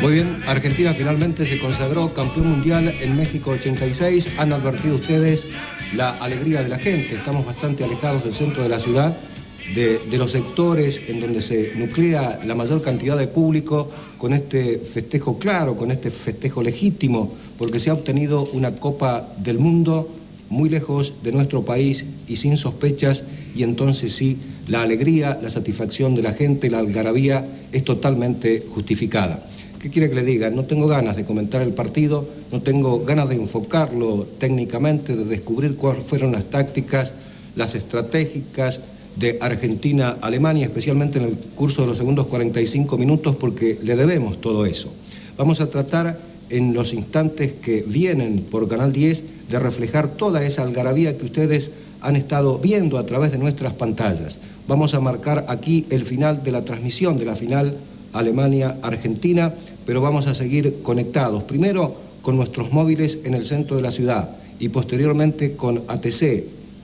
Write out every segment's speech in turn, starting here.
Muy bien, Argentina finalmente se consagró campeón mundial en México 86. Han advertido ustedes la alegría de la gente. Estamos bastante alejados del centro de la ciudad, de los sectores en donde se nuclea la mayor cantidad de público con este festejo claro, con este festejo legítimo, porque se ha obtenido una Copa del Mundo muy lejos de nuestro país y sin sospechas, y entonces sí, la alegría, la satisfacción de la gente, la algarabía es totalmente justificada. ¿Qué quiere que le diga? No tengo ganas de comentar el partido, no tengo ganas de enfocarlo técnicamente, de descubrir cuáles fueron las tácticas, las estratégicas de Argentina-Alemania, especialmente en el curso de los segundos 45 minutos, porque le debemos todo eso. Vamos a tratar en los instantes que vienen por Canal 10 de reflejar toda esa algarabía que ustedes han estado viendo a través de nuestras pantallas. Vamos a marcar aquí el final de la transmisión de la final Alemania-Argentina, pero vamos a seguir conectados, primero con nuestros móviles en el centro de la ciudad y posteriormente con ATC.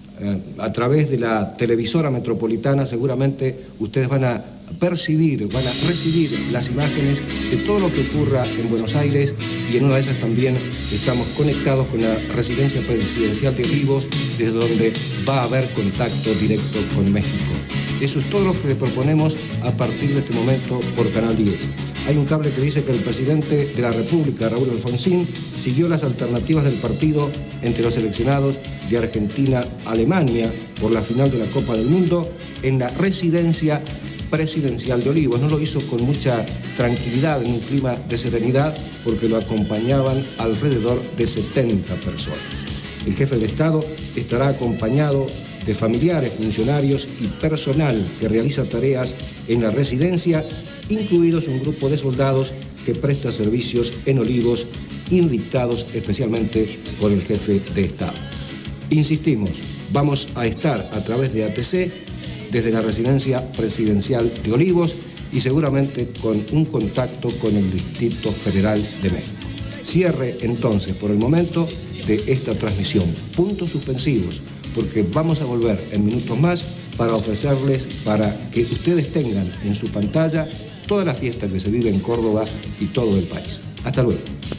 A través de la televisora metropolitana seguramente ustedes van a percibir, van a recibir las imágenes de todo lo que ocurra en Buenos Aires, y en una de esas también estamos conectados con la residencia presidencial de Olivos, desde donde va a haber contacto directo con México. Eso es todo lo que le proponemos a partir de este momento por Canal 10. Hay un cable que dice que el presidente de la República, Raúl Alfonsín, siguió las alternativas del partido entre los seleccionados de Argentina-Alemania por la final de la Copa del Mundo en la residencia presidencial de Olivos. No lo hizo con mucha tranquilidad, en un clima de serenidad, porque lo acompañaban alrededor de 70 personas. El jefe de Estado estará acompañado de familiares, funcionarios y personal que realiza tareas en la residencia, incluidos un grupo de soldados que presta servicios en Olivos, invitados especialmente por el jefe de Estado. Insistimos, vamos a estar a través de ATC desde la residencia presidencial de Olivos y seguramente con un contacto con el Distrito Federal de México. Cierre entonces por el momento de esta transmisión. Puntos suspensivos, porque vamos a volver en minutos más para ofrecerles, para que ustedes tengan en su pantalla toda la fiesta que se vive en Córdoba y todo el país. Hasta luego.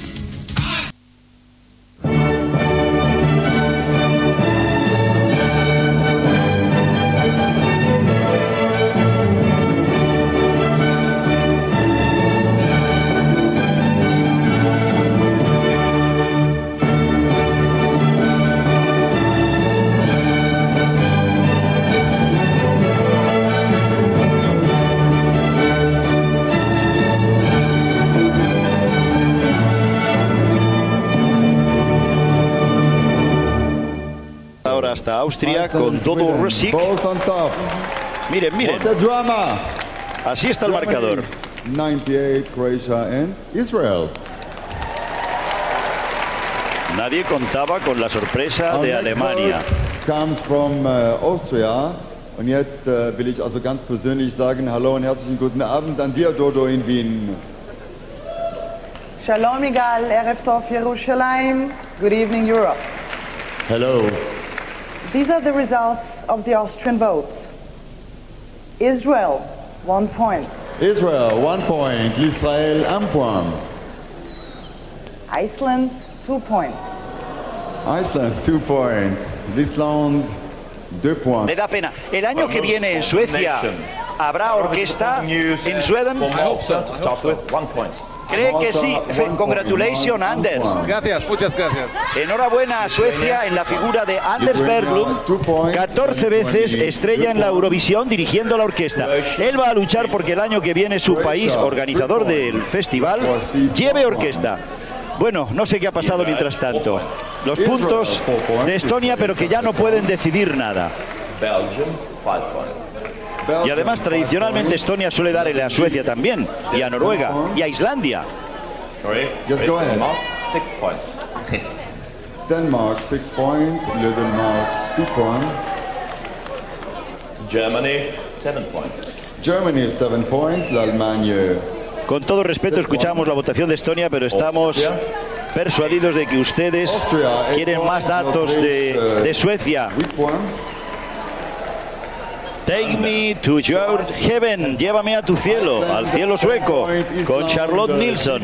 Hasta Austria con todo Rosic. Miren, miren. Así está el marcador. 98 Croatia and Israel. Nadie contaba con la sorpresa de Alemania. Comes from Austria. Und jetzt will ich also ganz persönlich sagen, hallo und herzlichen guten Abend an dir, Dodo, in Wien. Shalom Igal, Erev Tov Yerushalayim. Good evening, Europe. Hello. These are the results of the Austrian votes. Israel, 1 point. Israel, 1 point. Israel, 1 point. Iceland, 2 points. Iceland, 2 points. Iceland, 2 points. Me da pena. El año que viene en Suecia habrá orquesta en Sweden. ¿Cree que sí? Congratulations, Anders. Gracias, muchas gracias. Enhorabuena a Suecia en la figura de Anders Berglund, 14 veces estrella en la Eurovisión dirigiendo la orquesta. Él va a luchar porque el año que viene su país, organizador del festival, lleve orquesta. Bueno, no sé qué ha pasado mientras tanto. Los puntos de Estonia, pero que ya no pueden decidir nada. Y además, tradicionalmente, Estonia suele darle a Suecia también, y a Noruega, y a Islandia. Just go ahead. 6 points. Denmark, 6 points. Le Denmark, 6 points. Germany, 7 points. Germany, 7 points. L'Allemagne. Con todo respeto, escuchamos la votación de Estonia, pero estamos persuadidos de que ustedes quieren más datos de Suecia. Take me to your heaven, llévame a tu cielo, al cielo sueco, con Charlotte Nilsson.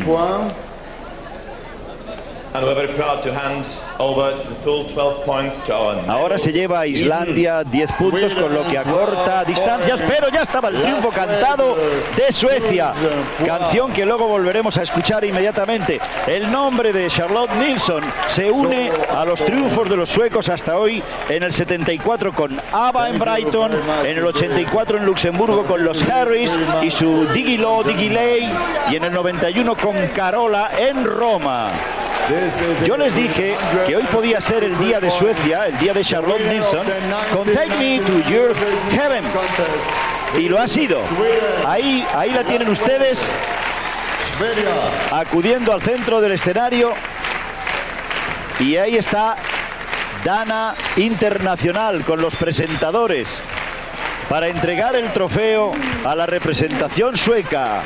And we're very proud to hand over the full 12 points to our Ahora se lleva a Islandia 10 puntos, con lo que acorta distancias, pero ya estaba el triunfo cantado de Suecia. Canción que luego volveremos a escuchar inmediatamente. El nombre de Charlotte Nilsson se une a los triunfos de los suecos hasta hoy, en el 74 con ABBA en Brighton, en el 84 en Luxemburgo con los Harris y su Digilo, Digilei, y en el 91 con Carola en Roma. Yo les dije que hoy podía ser el día de Suecia, el día de Charlotte Nilsson, con Take Me to Your Heaven. Y lo ha sido. Ahí la tienen ustedes, acudiendo al centro del escenario. Y ahí está Dana Internacional con los presentadores para entregar el trofeo a la representación sueca,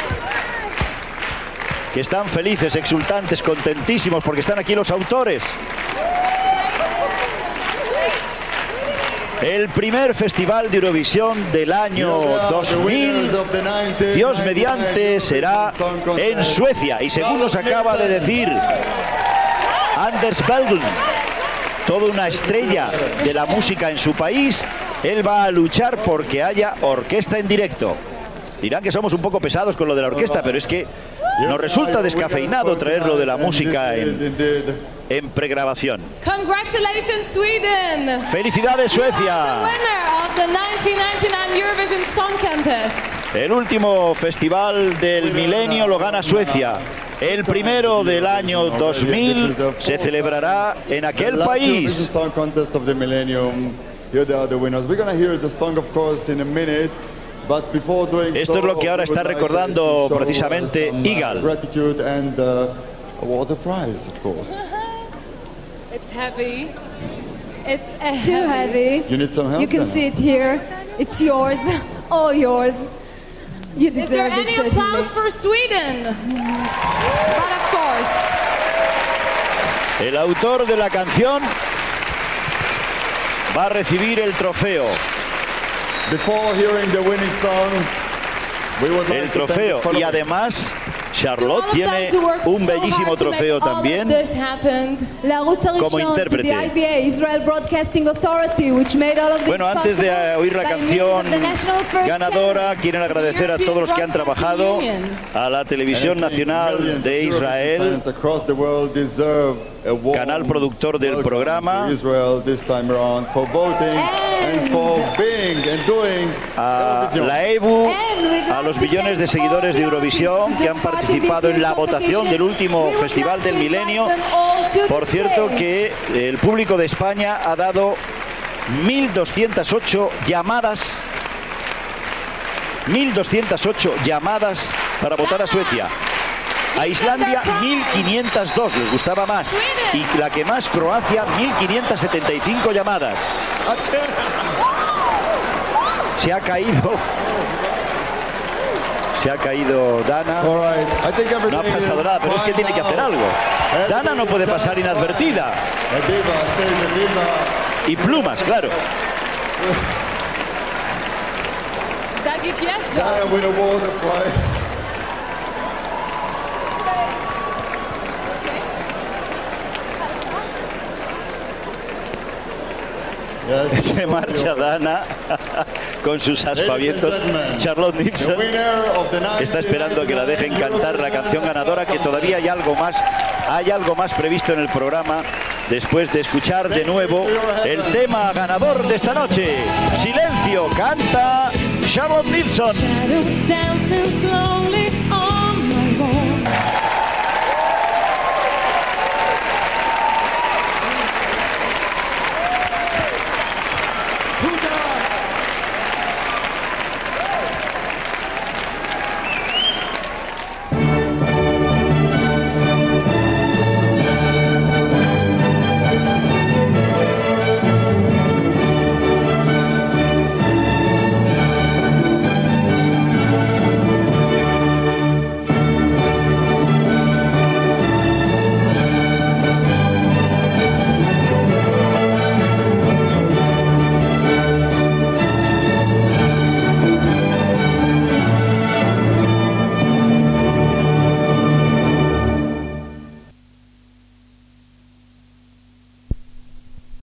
que están felices, exultantes, contentísimos, porque están aquí los autores. El primer festival de Eurovisión del año 2000, Dios mediante, será en Suecia. Y según nos acaba de decir Anders Berglund, toda una estrella de la música en su país, él va a luchar porque haya orquesta en directo. Dirán que somos un poco pesados con lo de la orquesta, pero es que nos resulta descafeinado traerlo de la música en pregrabación. Congratulations, Sweden. ¡Felicidades, Suecia! The winner of the 1999 Eurovision Song Contest. El último festival del milenio lo gana Suecia. El primero del año 2000 se celebrará en aquel país. Esto es lo que ahora está recordando precisamente Igal. It's heavy. It's Too heavy. You need some help. You can see it here. It's yours. All yours. You Is there deserve any it. applause for Sweden? But of course. El autor de la canción va a recibir el trofeo. Before hearing the winning song, we would like El to thank the trofeo, y following. además Charlotte tiene un bellísimo trofeo también como intérprete. Bueno, antes de oír la canción ganadora, quieren agradecer a todos los que han trabajado, a la Televisión Nacional de Israel, canal productor del programa, a la EBU, a los millones de seguidores de Eurovisión que han participado en la votación del último Festival del Milenio. Por cierto, que el público de España ha dado 1.208 llamadas. 1.208 llamadas para votar a Suecia. A Islandia 1.502, les gustaba más. Y la que más, Croacia, 1.575 llamadas. Se ha caído Dana. No ha pasado nada, pero es que tiene que hacer algo. Dana no puede pasar inadvertida. Y plumas, claro. Se marcha Dana con sus aspavientos. Charlotte Nilsson está esperando a que la dejen cantar la canción ganadora, que todavía hay algo más previsto en el programa después de escuchar de nuevo el tema ganador de esta noche. Silencio, canta Charlotte Nilsson. Shadows dancing slowly